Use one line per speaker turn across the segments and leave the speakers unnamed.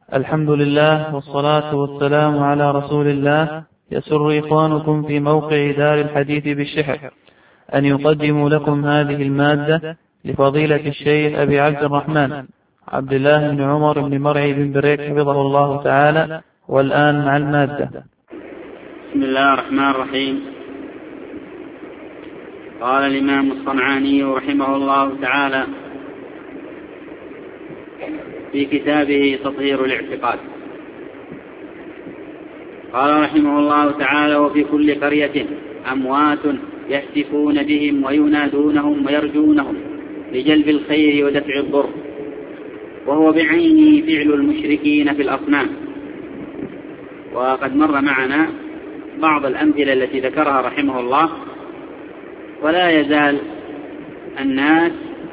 الحمد لله والصلاة والسلام على رسول الله. يسر إخوانكم في موقع دار الحديث بالشحر أن يقدموا لكم هذه المادة لفضيلة الشيخ أبي عبد الرحمن عبد الله بن عمر بن مرعي بن بريك حفظه الله تعالى. والآن مع المادة.
بسم الله الرحمن الرحيم. قال الإمام الصنعاني رحمه الله تعالى في كتابه تطهير الاعتقاد، قال رحمه الله تعالى: وفي كل قرية أموات يهتفون بهم وينادونهم ويرجونهم لجلب الخير ودفع الضر، وهو بعينه فعل المشركين في الأصنام. وقد مر معنا بعض الأمثلة التي ذكرها رحمه الله، ولا يزال الناس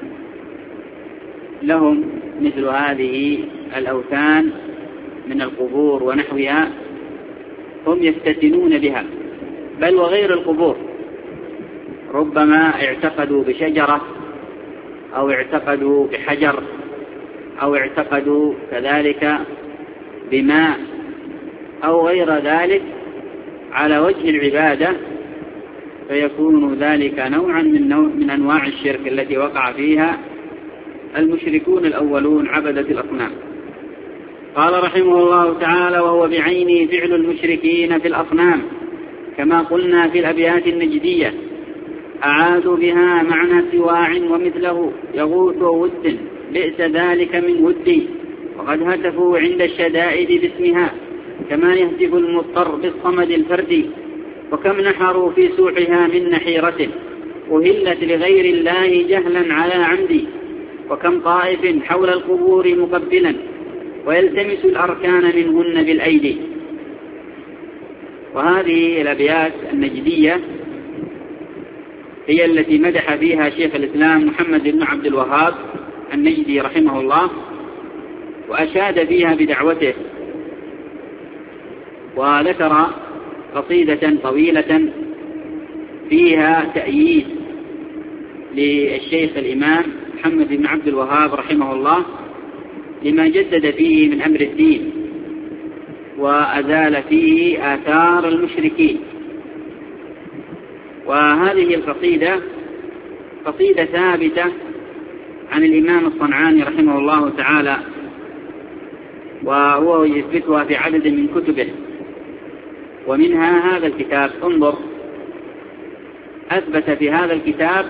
لهم مثل هذه الأوثان من القبور ونحوها، هم يفتتنون بها، بل وغير القبور، ربما اعتقدوا بشجرة أو اعتقدوا بحجر أو اعتقدوا كذلك بماء أو غير ذلك على وجه العبادة، فيكون ذلك نوعا من أنواع الشرك التي وقع فيها المشركون الأولون عبدة الأصنام. قال رحمه الله تعالى: وهو بعينه فعل المشركين في الأصنام، كما قلنا في الأبيات النجدية: أعادوا بها معنى سواع ومثله يغوث وود، بئس ذلك من ودي، وقد هتفوا عند الشدائد باسمها، كما يهتف المضطر بالصمد الفردي، وكم نحروا في سوحها من نحيرة، أهلت لغير الله جهلا على عمدي، وكم طائف حول القبور مقبلا ويلتمس الأركان منهن بالأيدي. وهذه الأبيات النجدية هي التي مدح فيها شيخ الإسلام محمد بن عبد الوهاب النجدي رحمه الله، وأشاد فيها بدعوته، وذكر قصيدة طويلة فيها تأييد للشيخ الإمام محمد بن عبد الوهاب رحمه الله لما جدد فيه من أمر الدين، وأزال فيه آثار المشركين. وهذه القصيدة قصيدة ثابتة عن الإمام الصنعاني رحمه الله تعالى، وهو يثبتها في عدد من كتبه، ومنها هذا الكتاب. انظر، أثبت في هذا الكتاب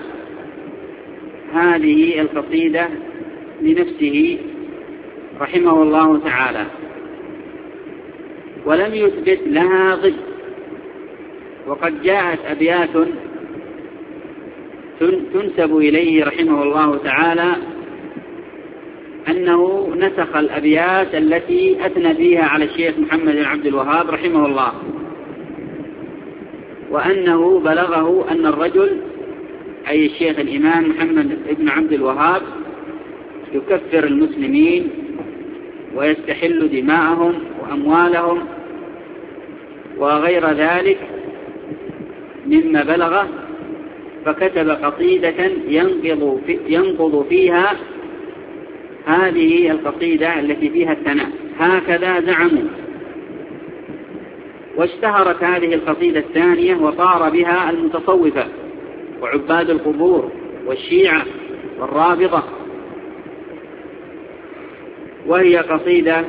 هذه القصيدة لنفسه رحمه الله تعالى، ولم يثبت لها ضد. وقد جاءت أبيات تنسب إليه رحمه الله تعالى أنه نسخ الأبيات التي أثنى فيها على الشيخ محمد بن عبد الوهاب رحمه الله، وأنه بلغه أن الرجل أي الشيخ الإمام محمد بن عبد الوهاب يكفر المسلمين ويستحل دماءهم وأموالهم وغير ذلك مما بلغه، فكتب قصيدة ينقض فيها هذه القصيدة التي فيها الثناء، هكذا زعموا. واشتهرت هذه القصيدة الثانية وطار بها المتصوفة وعباد القبور والشيعة والرافضة، وهي قصيدة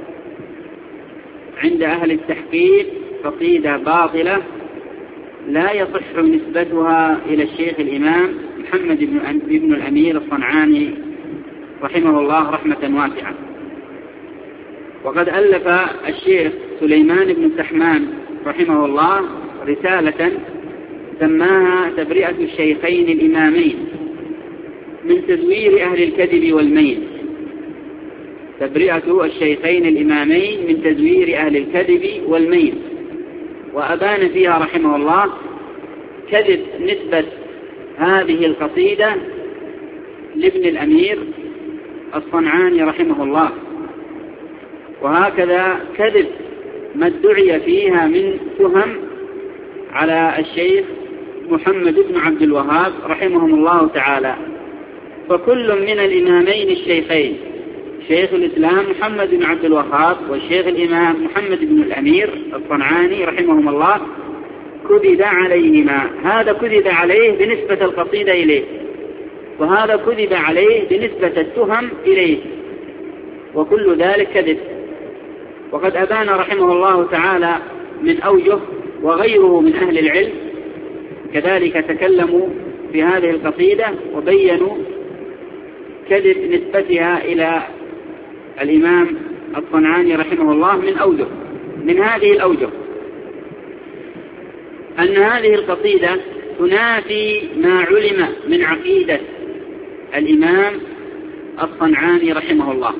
عند أهل التحقيق قصيدة باطلة لا يصح نسبتها إلى الشيخ الإمام محمد بن الأمير الصنعاني رحمه الله رحمة واسعة. وقد ألف الشيخ سليمان بن سحمان رحمه الله رسالة سماها تبرئة الشيخين الإمامين من تزوير أهل الكذب والمين، تبرئة الشيخين الإمامين من تزوير أهل الكذب والمين. وأبان فيها رحمه الله كذب نسبة هذه القصيدة لابن الأمير الصنعاني رحمه الله، وهكذا كذب ما ادعي فيها من تهم على الشيخ محمد بن عبد الوهاب رحمهم الله تعالى. فكل من الإمامين الشيخين شيخ الإسلام محمد بن عبد الوهاب والشيخ الإمام محمد بن الأمير الصنعاني رحمهم الله كذب عليهما. هذا كذب عليه بنسبة القصيدة إليه، وهذا كذب عليه بنسبة التهم إليه، وكل ذلك كذب. وقد أبان رحمه الله تعالى من أوجه، وغيره من أهل العلم كذلك تكلموا في هذه القصيدة وبينوا كذب نسبتها إلى الإمام الصنعاني رحمه الله من أوجه. من هذه الأوجه أن هذه القصيدة تنافي ما علم من عقيدة الإمام الصنعاني رحمه الله،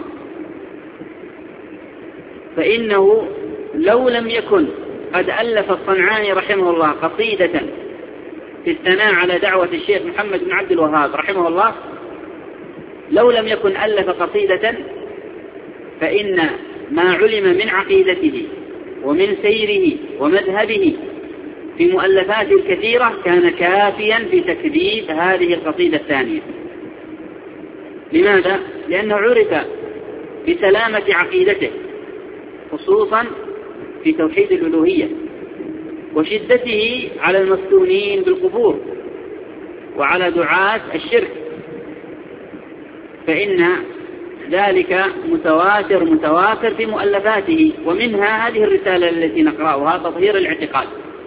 فإنه لو لم يكن قد ألف الصنعاني رحمه الله قصيدة في الثناء على دعوة الشيخ محمد بن عبد الوهاب رحمه الله، لو لم يكن ألف قصيدة فإن ما علم من عقيدته ومن سيره ومذهبه في مؤلفاته الكثيرة كان كافيا في تكذيب هذه القصيدة الثانية. لماذا؟ لأنه عرف بسلامة عقيدته، خصوصا في توحيد الألوهية، وشدته على المفتونين بالقبور وعلى دعاة الشرك، فإن ذلك متواتر في مؤلفاته، ومنها هذه الرسالة التي نقرأها تطهير الاعتقاد.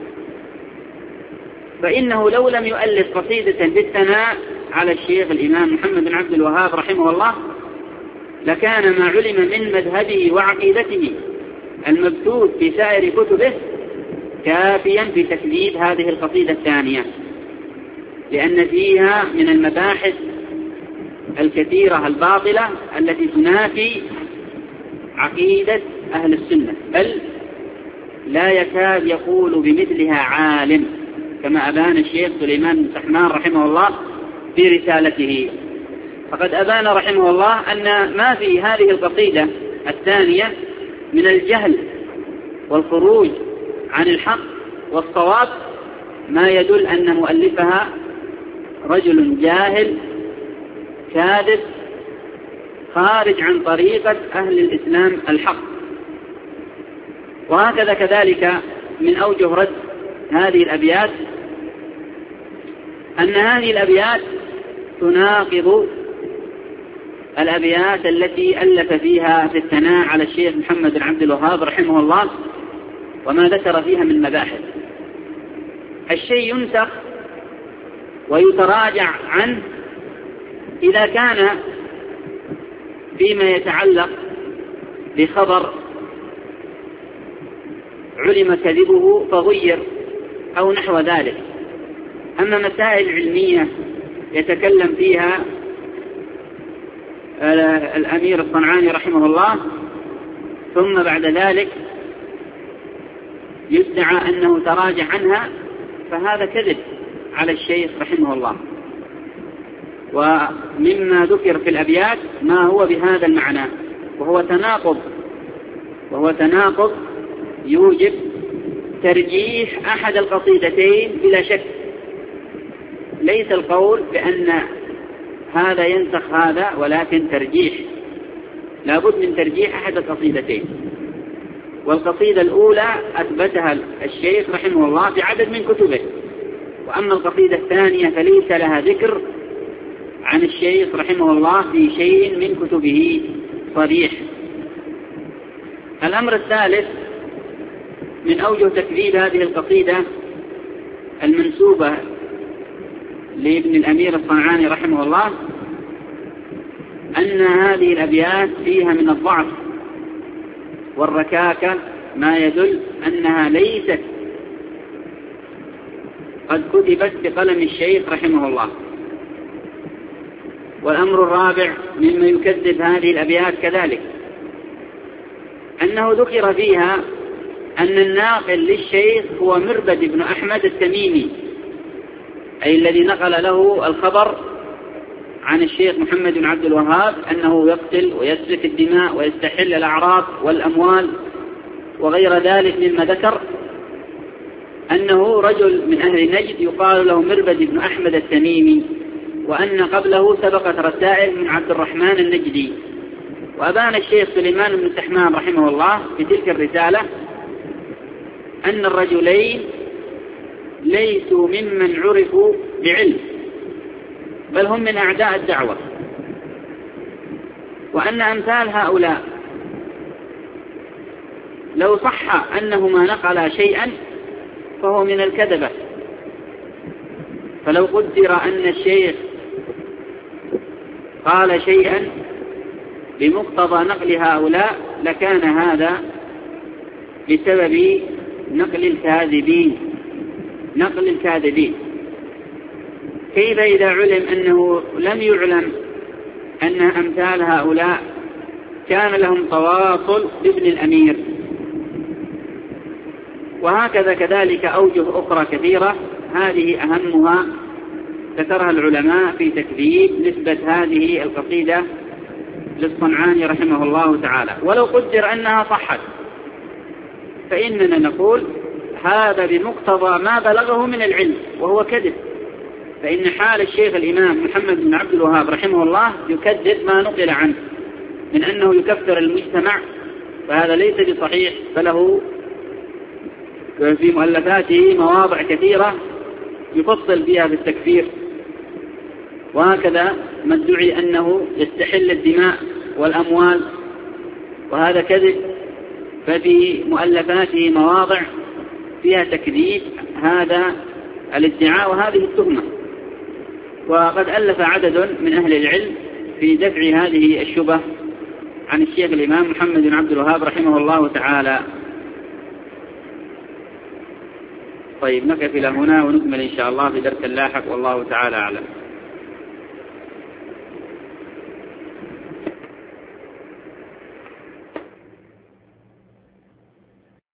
فإنه لو لم يؤلف قصيدة بالثناء على الشيخ الإمام محمد بن عبد الوهاب رحمه الله لكان ما علم من مذهبه وعقيدته المبثوث في سائر كتبه كافيا في تكذيب هذه القصيدة الثانية، لأن فيها من المباحث الكثيرة الباطلة التي تنافي عقيدة أهل السنة، بل لا يكاد يقول بمثلها عالم، كما أبان الشيخ سليمان بن سحمان رحمه الله في رسالته. فقد أبان رحمه الله أن ما في هذه القصيدة الثانية من الجهل والخروج عن الحق والصواب ما يدل أن مؤلفها رجل جاهل كاذب خارج عن طريقة أهل الإسلام الحق. وهكذا كذلك من أوجه رد هذه الأبيات أن هذه الأبيات تناقض الأبيات التي ألف فيها في الثناء على الشيخ محمد بن عبد الوهاب رحمه الله وما ذكر فيها من مباحث. الشيء ينسخ ويتراجع عنه إذا كان فيما يتعلق بخبر علم كذبه فغير أو نحو ذلك. أما مسائل علمية يتكلم فيها الأمير الصنعاني رحمه الله ثم بعد ذلك يدعى أنه تراجع عنها، فهذا كذب على الشيخ رحمه الله. ومما ذكر في الأبيات ما هو بهذا المعنى، وهو تناقض يوجب ترجيح أحد القصيدتين بلا شك. ليس القول بأن هذا ينسخ هذا، ولكن ترجيح، لابد من ترجيح أحد القصيدتين. والقصيدة الأولى أثبتها الشيخ رحمه الله في عدد من كتبه، وأما القصيدة الثانية فليس لها ذكر عن الشيخ رحمه الله في شيء من كتبه صريح. الأمر الثالث من أوجه تكذيب هذه القصيدة المنسوبة لابن الأمير الصنعاني رحمه الله أن هذه الأبيات فيها من الضعف والركاكة ما يدل أنها ليست قد كتبت بقلم الشيخ رحمه الله. والأمر الرابع مما يكذب هذه الأبيات كذلك أنه ذكر فيها أن الناقل للشيخ هو مربد بن أحمد التميمي، أي الذي نقل له الخبر عن الشيخ محمد بن عبد الوهاب أنه يقتل ويسفك الدماء ويستحل الأعراض والأموال وغير ذلك مما ذكر، أنه رجل من أهل نجد يقال له مربد بن أحمد التميمي، وأن قبله سبقت رسائل من عبد الرحمن النجدي. وأبان الشيخ سليمان بن سحمان رحمه الله في تلك الرسالة أن الرجلين ليسوا ممن عرفوا بعلم، بل هم من أعداء الدعوة، وأن أمثال هؤلاء لو صح أنهما نقلا شيئا فهو من الكذبة. فلو قدر أن الشيخ قال شيئا بمقتضى نقل هؤلاء لكان هذا بسبب نقل الكاذبين. كيف إذا علم أنه لم يعلم أن أمثال هؤلاء كان لهم تواصل بابن الأمير؟ وهكذا كذلك أوجه أخرى كثيرة، هذه أهمها ذكرها العلماء في تكذيب نسبة هذه القصيدة للصنعاني رحمه الله تعالى. ولو قدر أنها صحت فإننا نقول هذا بمقتضى ما بلغه من العلم وهو كذب، فإن حال الشيخ الإمام محمد بن عبد الوهاب رحمه الله يكذب ما نقل عنه من أنه يكفر المجتمع، فهذا ليس بصحيح، فله في مؤلفاته مواضع كثيرة يفصل بها في التكفير. وهكذا ما ادعي أنه يستحل الدماء والأموال، وهذا كذب، ففي مؤلفاته مواضع فيها تكذيب هذا الادعاء وهذه التهمة. وقد ألف عدد من أهل العلم في دفع هذه الشبه عن الشيخ الإمام محمد بن عبد الوهاب رحمه الله تعالى. طيب، نقف إلى هنا ونكمل إن شاء الله في درس لاحق، والله تعالى أعلم.